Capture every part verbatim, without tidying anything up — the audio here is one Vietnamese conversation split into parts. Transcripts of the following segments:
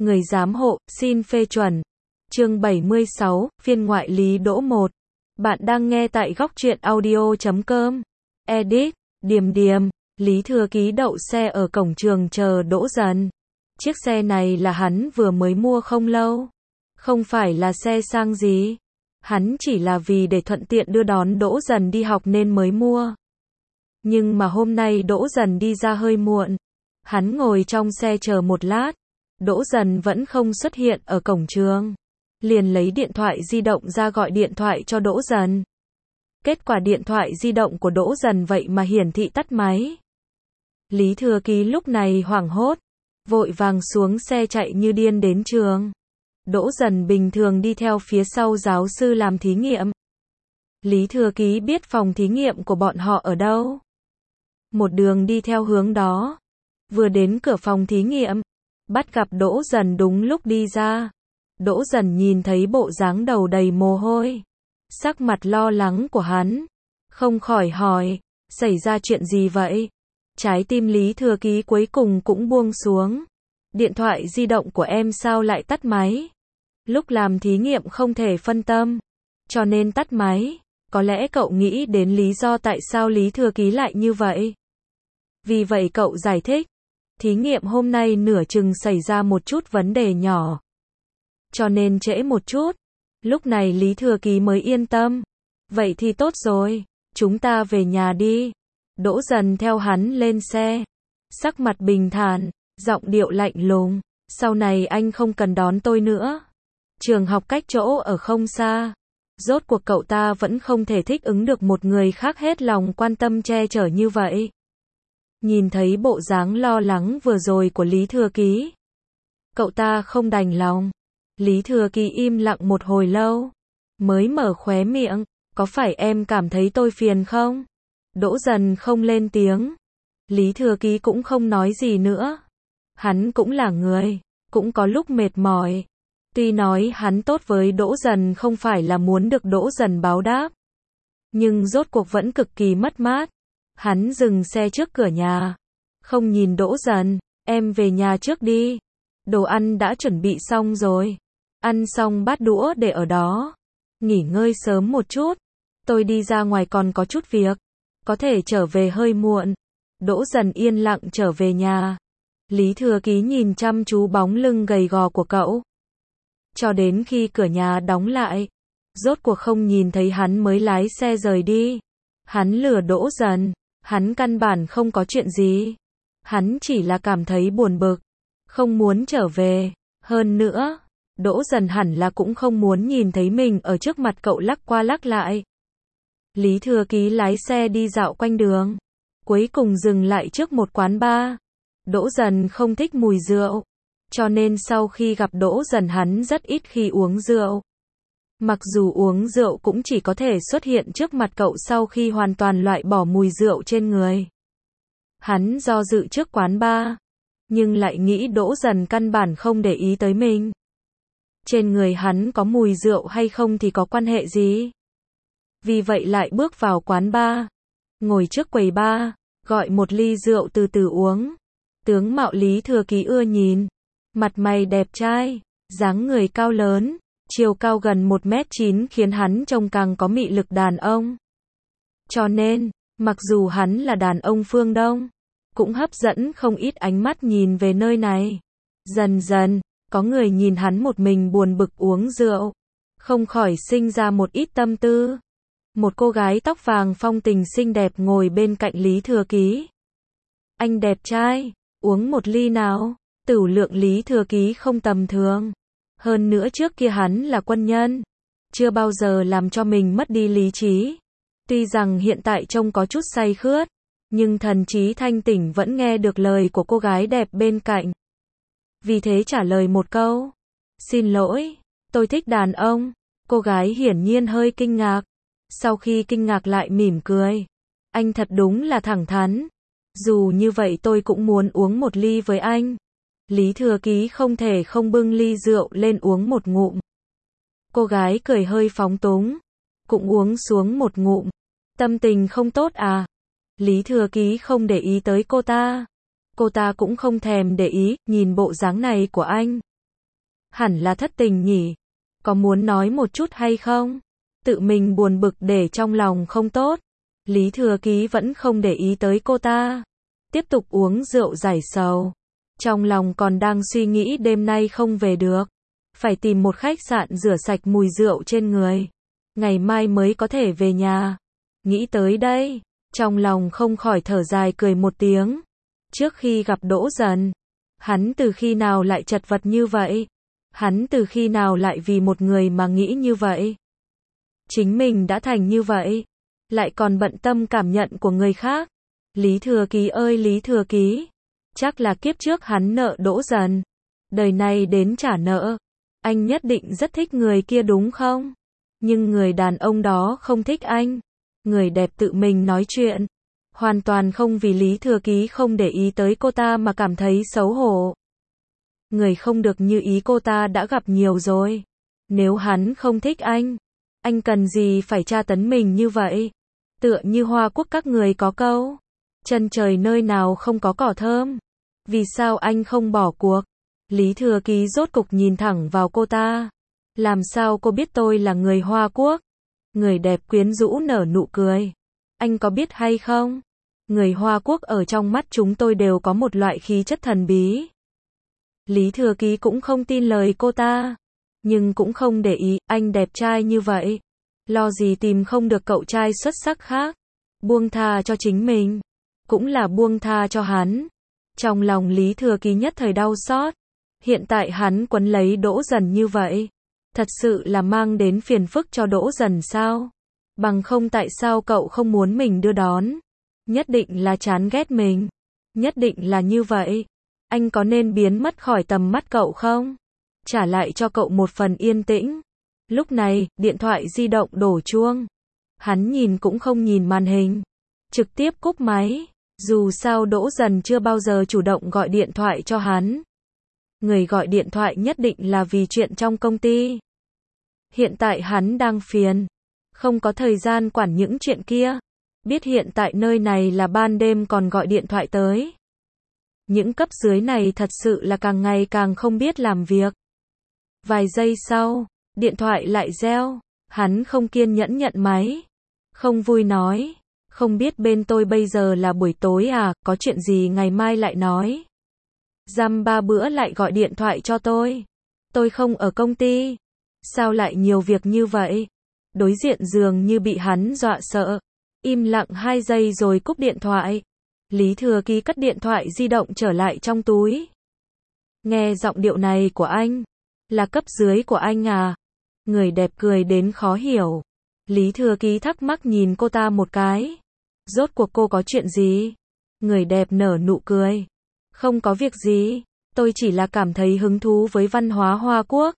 Người giám hộ, xin phê chuẩn. Chương bảy mươi sáu, phiên ngoại Lý Đỗ một. Bạn đang nghe tại góc truyện audio chấm com. Edit, Điềm Điềm, Lý Thừa Ký đậu xe ở cổng trường chờ Đỗ Dần. Chiếc xe này là hắn vừa mới mua không lâu. Không phải là xe sang gì. Hắn chỉ là vì để thuận tiện đưa đón Đỗ Dần đi học nên mới mua. Nhưng mà hôm nay Đỗ Dần đi ra hơi muộn. Hắn ngồi trong xe chờ một lát. Đỗ Dần vẫn không xuất hiện ở cổng trường. Liền lấy điện thoại di động ra gọi điện thoại cho Đỗ Dần. Kết quả điện thoại di động của Đỗ Dần vậy mà hiển thị tắt máy. Lý Thừa Ký lúc này hoảng hốt, vội vàng xuống xe chạy như điên đến trường. Đỗ Dần bình thường đi theo phía sau giáo sư làm thí nghiệm. Lý Thừa Ký biết phòng thí nghiệm của bọn họ ở đâu. Một đường đi theo hướng đó. Vừa đến cửa phòng thí nghiệm, bắt gặp Đỗ Dần đúng lúc đi ra. Đỗ Dần nhìn thấy bộ dáng đầu đầy mồ hôi, sắc mặt lo lắng của hắn, không khỏi hỏi, xảy ra chuyện gì vậy? Trái tim Lý Thừa Ký cuối cùng cũng buông xuống. Điện thoại di động của em sao lại tắt máy? Lúc làm thí nghiệm không thể phân tâm, cho nên tắt máy. Có lẽ cậu nghĩ đến lý do tại sao Lý Thừa Ký lại như vậy. Vì vậy cậu giải thích, thí nghiệm hôm nay nửa chừng xảy ra một chút vấn đề nhỏ, cho nên trễ một chút. Lúc này Lý Thừa Ký mới yên tâm. Vậy thì tốt rồi, chúng ta về nhà đi. Đỗ Dần theo hắn lên xe, sắc mặt bình thản, giọng điệu lạnh lùng. Sau này anh không cần đón tôi nữa. Trường học cách chỗ ở không xa. Rốt cuộc cậu ta vẫn không thể thích ứng được một người khác hết lòng quan tâm che chở như vậy. Nhìn thấy bộ dáng lo lắng vừa rồi của Lý Thừa Ký, cậu ta không đành lòng. Lý Thừa Ký im lặng một hồi lâu, mới mở khóe miệng, có phải em cảm thấy tôi phiền không? Đỗ Dần không lên tiếng. Lý Thừa Ký cũng không nói gì nữa. Hắn cũng là người, cũng có lúc mệt mỏi. Tuy nói hắn tốt với Đỗ Dần không phải là muốn được Đỗ Dần báo đáp, nhưng rốt cuộc vẫn cực kỳ mất mát. Hắn dừng xe trước cửa nhà, không nhìn Đỗ Dần, em về nhà trước đi. Đồ ăn đã chuẩn bị xong rồi. Ăn xong bát đũa để ở đó. Nghỉ ngơi sớm một chút. Tôi đi ra ngoài còn có chút việc. Có thể trở về hơi muộn. Đỗ Dần yên lặng trở về nhà. Lý Thừa Ký nhìn chăm chú bóng lưng gầy gò của cậu. Cho đến khi cửa nhà đóng lại, rốt cuộc không nhìn thấy hắn mới lái xe rời đi. Hắn lừa Đỗ Dần. Hắn căn bản không có chuyện gì. Hắn chỉ là cảm thấy buồn bực, không muốn trở về. Hơn nữa, Đỗ Dần hẳn là cũng không muốn nhìn thấy mình ở trước mặt cậu lắc qua lắc lại. Lý Thừa Ký lái xe đi dạo quanh đường, cuối cùng dừng lại trước một quán bar. Đỗ Dần không thích mùi rượu, cho nên sau khi gặp Đỗ Dần hắn rất ít khi uống rượu. Mặc dù uống rượu cũng chỉ có thể xuất hiện trước mặt cậu sau khi hoàn toàn loại bỏ mùi rượu trên người. Hắn do dự trước quán bar, nhưng lại nghĩ Đỗ Dần căn bản không để ý tới mình. Trên người hắn có mùi rượu hay không thì có quan hệ gì? Vì vậy lại bước vào quán bar, ngồi trước quầy bar, gọi một ly rượu từ từ uống. Tướng mạo Lý Thừa Ký ưa nhìn, mặt mày đẹp trai, dáng người cao lớn, chiều cao gần một mét chín khiến hắn trông càng có mị lực đàn ông. Cho nên, mặc dù hắn là đàn ông phương Đông, cũng hấp dẫn không ít ánh mắt nhìn về nơi này. Dần dần, có người nhìn hắn một mình buồn bực uống rượu, không khỏi sinh ra một ít tâm tư. Một cô gái tóc vàng phong tình xinh đẹp ngồi bên cạnh Lý Thừa Ký. Anh đẹp trai, uống một ly nào. Tửu lượng Lý Thừa Ký không tầm thường. Hơn nữa trước kia hắn là quân nhân, chưa bao giờ làm cho mình mất đi lý trí. Tuy rằng hiện tại trông có chút say khướt, nhưng thần trí thanh tỉnh vẫn nghe được lời của cô gái đẹp bên cạnh. Vì thế trả lời một câu, xin lỗi, tôi thích đàn ông. Cô gái hiển nhiên hơi kinh ngạc. Sau khi kinh ngạc lại mỉm cười. Anh thật đúng là thẳng thắn. Dù như vậy tôi cũng muốn uống một ly với anh. Lý Thừa Ký không thể không bưng ly rượu lên uống một ngụm. Cô gái cười hơi phóng túng, cũng uống xuống một ngụm. Tâm tình không tốt à? Lý Thừa Ký không để ý tới cô ta. Cô ta cũng không thèm để ý, nhìn bộ dáng này của anh. Hẳn là thất tình nhỉ. Có muốn nói một chút hay không? Tự mình buồn bực để trong lòng không tốt. Lý Thừa Ký vẫn không để ý tới cô ta. Tiếp tục uống rượu giải sầu. Trong lòng còn đang suy nghĩ đêm nay không về được. Phải tìm một khách sạn rửa sạch mùi rượu trên người. Ngày mai mới có thể về nhà. Nghĩ tới đây, trong lòng không khỏi thở dài cười một tiếng. Trước khi gặp Đỗ Dần, hắn từ khi nào lại chật vật như vậy? Hắn từ khi nào lại vì một người mà nghĩ như vậy? Chính mình đã thành như vậy, lại còn bận tâm cảm nhận của người khác. Lý Thừa Ký ơi Lý Thừa Ký, chắc là kiếp trước hắn nợ Đỗ Dần, đời này đến trả nợ. Anh nhất định rất thích người kia đúng không? Nhưng người đàn ông đó không thích anh. Người đẹp tự mình nói chuyện, hoàn toàn không vì Lý Thừa Ký không để ý tới cô ta mà cảm thấy xấu hổ. Người không được như ý cô ta đã gặp nhiều rồi. Nếu hắn không thích anh, anh cần gì phải tra tấn mình như vậy? Tựa như Hoa Quốc các người có câu, chân trời nơi nào không có cỏ thơm. Vì sao anh không bỏ cuộc? Lý Thừa Ký rốt cục nhìn thẳng vào cô ta. Làm sao cô biết tôi là người Hoa Quốc? Người đẹp quyến rũ nở nụ cười. Anh có biết hay không? Người Hoa Quốc ở trong mắt chúng tôi đều có một loại khí chất thần bí. Lý Thừa Ký cũng không tin lời cô ta. Nhưng cũng không để ý, anh đẹp trai như vậy. Lo gì tìm không được cậu trai xuất sắc khác. Buông tha cho chính mình. Cũng là buông tha cho hắn. Trong lòng Lý Thừa Ký nhất thời đau xót. Hiện tại hắn quấn lấy Đỗ Dần như vậy. Thật sự là mang đến phiền phức cho Đỗ Dần sao? Bằng không tại sao cậu không muốn mình đưa đón? Nhất định là chán ghét mình. Nhất định là như vậy. Anh có nên biến mất khỏi tầm mắt cậu không? Trả lại cho cậu một phần yên tĩnh. Lúc này, điện thoại di động đổ chuông. Hắn nhìn cũng không nhìn màn hình. Trực tiếp cúp máy. Dù sao Đỗ Dần chưa bao giờ chủ động gọi điện thoại cho hắn. Người gọi điện thoại nhất định là vì chuyện trong công ty. Hiện tại hắn đang phiền. Không có thời gian quản những chuyện kia. Biết hiện tại nơi này là ban đêm còn gọi điện thoại tới. Những cấp dưới này thật sự là càng ngày càng không biết làm việc. Vài giây sau, điện thoại lại reo. Hắn không kiên nhẫn nhận máy. Không vui nói. Không biết bên tôi bây giờ là buổi tối à, có chuyện gì ngày mai lại nói. Dăm ba bữa lại gọi điện thoại cho tôi. Tôi không ở công ty. Sao lại nhiều việc như vậy? Đối diện dường như bị hắn dọa sợ. Im lặng hai giây rồi cúp điện thoại. Lý Thừa Ký cất điện thoại di động trở lại trong túi. Nghe giọng điệu này của anh. Là cấp dưới của anh à? Người đẹp cười đến khó hiểu. Lý Thừa Ký thắc mắc nhìn cô ta một cái. Rốt cuộc cô có chuyện gì? Người đẹp nở nụ cười. Không có việc gì. Tôi chỉ là cảm thấy hứng thú với văn hóa Hoa Quốc.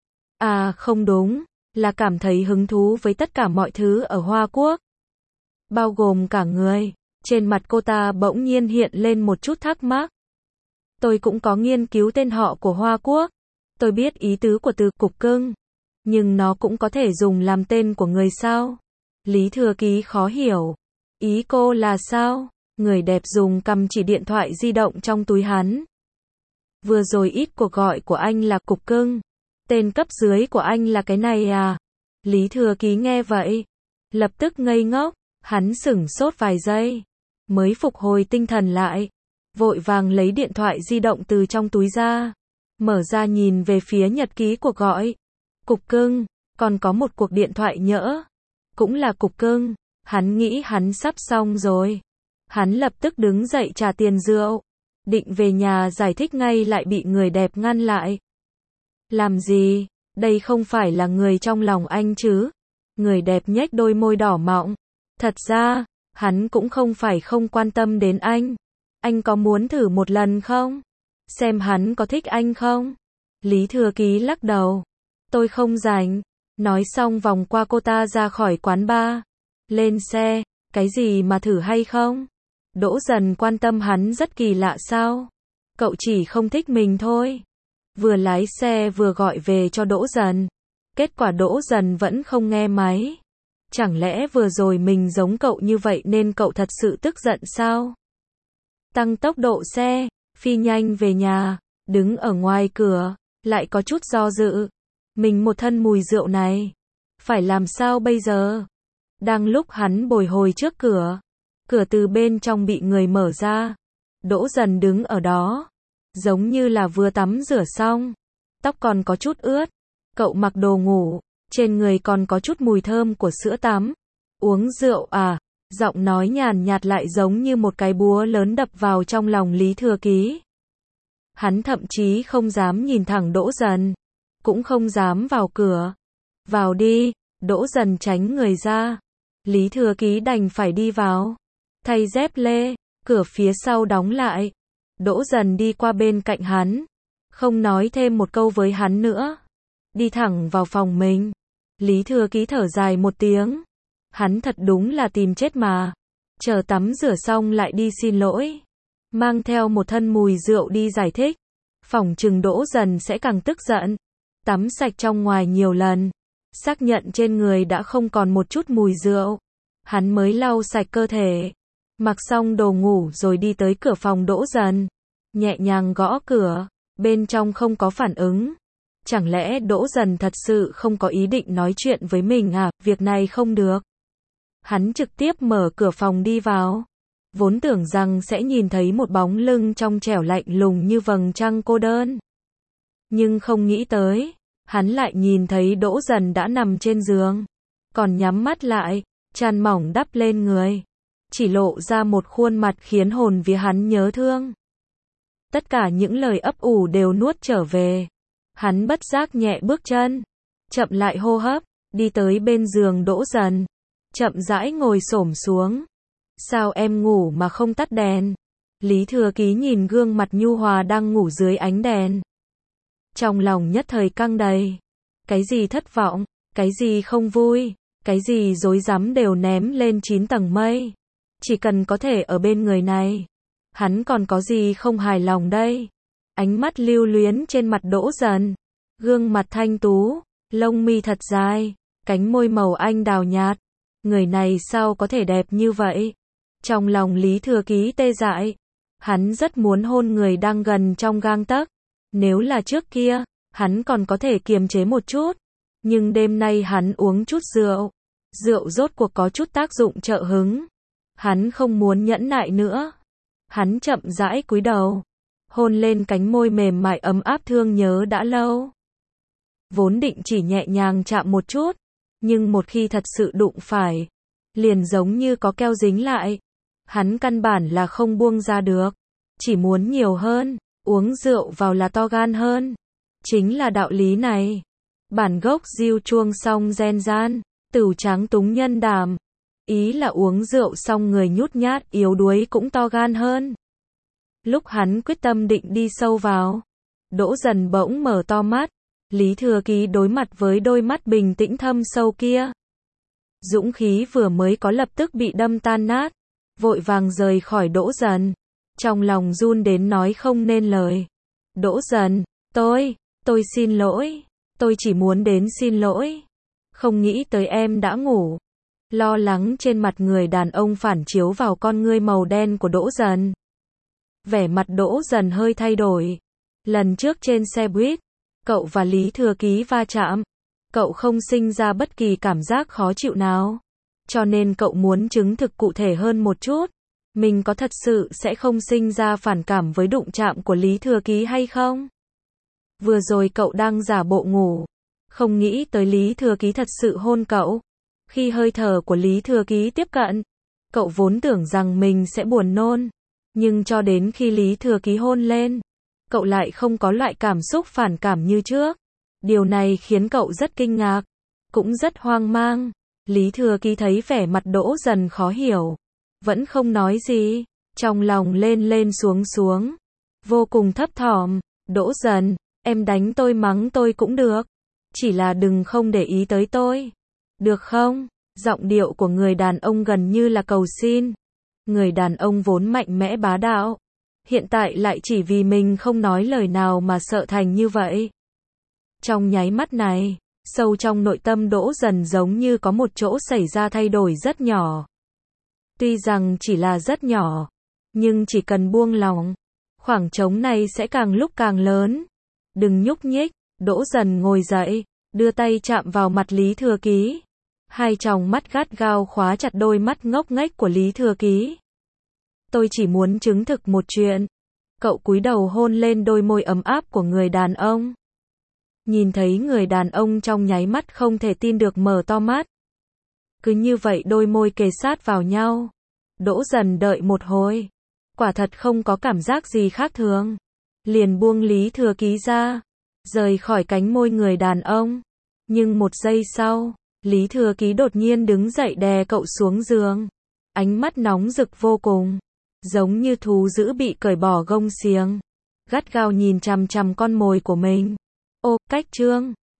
À không đúng. Là cảm thấy hứng thú với tất cả mọi thứ ở Hoa Quốc. Bao gồm cả người. Trên mặt cô ta bỗng nhiên hiện lên một chút thắc mắc. Tôi cũng có nghiên cứu tên họ của Hoa Quốc. Tôi biết ý tứ của từ cục cưng. Nhưng nó cũng có thể dùng làm tên của người sao? Lý Thừa Ký khó hiểu. Ý cô là sao? Người đẹp dùng cầm chỉ điện thoại di động trong túi hắn. Vừa rồi ít cuộc gọi của anh là cục cưng. Tên cấp dưới của anh là cái này à? Lý Thừa Ký nghe vậy. Lập tức ngây ngốc. Hắn sửng sốt vài giây. Mới phục hồi tinh thần lại. Vội vàng lấy điện thoại di động từ trong túi ra. Mở ra nhìn về phía nhật ký cuộc gọi. Cục cưng. Còn có một cuộc điện thoại nhỡ. Cũng là cục cưng. Hắn nghĩ hắn sắp xong rồi. Hắn lập tức đứng dậy trả tiền rượu. Định về nhà giải thích ngay lại bị người đẹp ngăn lại. Làm gì? Đây không phải là người trong lòng anh chứ? Người đẹp nhếch đôi môi đỏ mọng. Thật ra, hắn cũng không phải không quan tâm đến anh. Anh có muốn thử một lần không? Xem hắn có thích anh không? Lý Thừa Ký lắc đầu. Tôi không rảnh. Nói xong vòng qua cô ta ra khỏi quán bar. Lên xe. Cái gì mà thử hay không? Đỗ Dần quan tâm hắn rất kỳ lạ sao? Cậu chỉ không thích mình thôi. Vừa lái xe vừa gọi về cho Đỗ Dần. Kết quả Đỗ Dần vẫn không nghe máy. Chẳng lẽ vừa rồi mình giống cậu như vậy nên cậu thật sự tức giận sao? Tăng tốc độ xe, phi nhanh về nhà, đứng ở ngoài cửa, lại có chút do dự. Mình một thân mùi rượu này, phải làm sao bây giờ? Đang lúc hắn bồi hồi trước cửa, cửa từ bên trong bị người mở ra. Đỗ Dần đứng ở đó, giống như là vừa tắm rửa xong, tóc còn có chút ướt. Cậu mặc đồ ngủ, trên người còn có chút mùi thơm của sữa tắm. Uống rượu à? Giọng nói nhàn nhạt lại giống như một cái búa lớn đập vào trong lòng Lý Thừa Ký. Hắn thậm chí không dám nhìn thẳng Đỗ Dần, cũng không dám vào cửa. Vào đi, Đỗ Dần tránh người ra. Lý Thừa Ký đành phải đi vào, thay dép lê, cửa phía sau đóng lại. Đỗ Dần đi qua bên cạnh hắn, không nói thêm một câu với hắn nữa, đi thẳng vào phòng mình. Lý Thừa Ký thở dài một tiếng, hắn thật đúng là tìm chết mà. Chờ tắm rửa xong lại đi xin lỗi, mang theo một thân mùi rượu đi giải thích. Phỏng chừng Đỗ Dần sẽ càng tức giận. Tắm sạch trong ngoài nhiều lần, xác nhận trên người đã không còn một chút mùi rượu, hắn mới lau sạch cơ thể, mặc xong đồ ngủ rồi đi tới cửa phòng Đỗ Dần, nhẹ nhàng gõ cửa, bên trong không có phản ứng. Chẳng lẽ Đỗ Dần thật sự không có ý định nói chuyện với mình à? Việc này không được. Hắn trực tiếp mở cửa phòng đi vào, vốn tưởng rằng sẽ nhìn thấy một bóng lưng trong trẻo lạnh lùng như vầng trăng cô đơn. Nhưng không nghĩ tới, hắn lại nhìn thấy Đỗ Dần đã nằm trên giường, còn nhắm mắt lại, chăn mỏng đắp lên người, chỉ lộ ra một khuôn mặt khiến hồn vía hắn nhớ thương. Tất cả những lời ấp ủ đều nuốt trở về. Hắn bất giác nhẹ bước chân, chậm lại hô hấp, đi tới bên giường Đỗ Dần, chậm rãi ngồi xổm xuống. Sao em ngủ mà không tắt đèn? Lý Thừa Ký nhìn gương mặt nhu hòa đang ngủ dưới ánh đèn, trong lòng nhất thời căng đầy. Cái gì thất vọng, cái gì không vui, cái gì rối rắm đều ném lên chín tầng mây. Chỉ cần có thể ở bên người này, hắn còn có gì không hài lòng đây? Ánh mắt lưu luyến trên mặt Đỗ Dần, gương mặt thanh tú, lông mi thật dài, cánh môi màu anh đào nhạt. Người này sao có thể đẹp như vậy? Trong lòng Lý Thừa Ký tê dại, hắn rất muốn hôn người đang gần trong gang tấc. Nếu là trước kia, hắn còn có thể kiềm chế một chút, nhưng đêm nay hắn uống chút rượu, rượu rốt cuộc có chút tác dụng trợ hứng. Hắn không muốn nhẫn nại nữa. Hắn chậm rãi cúi đầu, hôn lên cánh môi mềm mại ấm áp thương nhớ đã lâu. Vốn định chỉ nhẹ nhàng chạm một chút, nhưng một khi thật sự đụng phải, liền giống như có keo dính lại. Hắn căn bản là không buông ra được, chỉ muốn nhiều hơn, uống rượu vào là to gan hơn. Chính là đạo lý này. Bản gốc diêu chuông xong gen gian, tửu tráng túng nhân đàm. Ý là uống rượu xong người nhút nhát yếu đuối cũng to gan hơn. Lúc hắn quyết tâm định đi sâu vào, Đỗ Dần bỗng mở to mắt. Lý Thừa Ký đối mặt với đôi mắt bình tĩnh thâm sâu kia. Dũng khí vừa mới có lập tức bị đâm tan nát, vội vàng rời khỏi Đỗ Dần, trong lòng run đến nói không nên lời. Đỗ Dần, tôi, tôi xin lỗi, tôi chỉ muốn đến xin lỗi. Không nghĩ tới em đã ngủ. Lo lắng trên mặt người đàn ông phản chiếu vào con ngươi màu đen của Đỗ Dần. Vẻ mặt Đỗ Dần hơi thay đổi. Lần trước trên xe buýt, cậu và Lý Thừa Ký va chạm, cậu không sinh ra bất kỳ cảm giác khó chịu nào. Cho nên cậu muốn chứng thực cụ thể hơn một chút. Mình có thật sự sẽ không sinh ra phản cảm với đụng chạm của Lý Thừa Ký hay không? Vừa rồi cậu đang giả bộ ngủ, không nghĩ tới Lý Thừa Ký thật sự hôn cậu. Khi hơi thở của Lý Thừa Ký tiếp cận, cậu vốn tưởng rằng mình sẽ buồn nôn. Nhưng cho đến khi Lý Thừa Ký hôn lên, cậu lại không có loại cảm xúc phản cảm như trước. Điều này khiến cậu rất kinh ngạc, cũng rất hoang mang. Lý Thừa Ký thấy vẻ mặt Đỗ Dần khó hiểu, vẫn không nói gì, trong lòng lên lên xuống xuống, vô cùng thấp thỏm. Đỗ Dần, em đánh tôi mắng tôi cũng được, chỉ là đừng không để ý tới tôi, được không? Giọng điệu của người đàn ông gần như là cầu xin. Người đàn ông vốn mạnh mẽ bá đạo, hiện tại lại chỉ vì mình không nói lời nào mà sợ thành như vậy. Trong nháy mắt này, sâu trong nội tâm Đỗ Dần giống như có một chỗ xảy ra thay đổi rất nhỏ. Tuy rằng chỉ là rất nhỏ, nhưng chỉ cần buông lỏng, khoảng trống này sẽ càng lúc càng lớn. Đừng nhúc nhích. Đỗ Dần ngồi dậy, đưa tay chạm vào mặt Lý Thừa Ký. Hai tròng mắt gắt gao khóa chặt đôi mắt ngốc nghếch của Lý Thừa Ký. Tôi chỉ muốn chứng thực một chuyện. Cậu cúi đầu hôn lên đôi môi ấm áp của người đàn ông. Nhìn thấy người đàn ông trong nháy mắt không thể tin được mở to mắt. Cứ như vậy đôi môi kề sát vào nhau. Đỗ Dần đợi một hồi. Quả thật không có cảm giác gì khác thường. Liền buông Lý Thừa Ký ra. Rời khỏi cánh môi người đàn ông. Nhưng một giây sau, Lý Thừa Ký đột nhiên đứng dậy đè cậu xuống giường. Ánh mắt nóng rực vô cùng. Giống như thú dữ bị cởi bỏ gông xiềng. Gắt gao nhìn chằm chằm con mồi của mình. Ô, cách trương.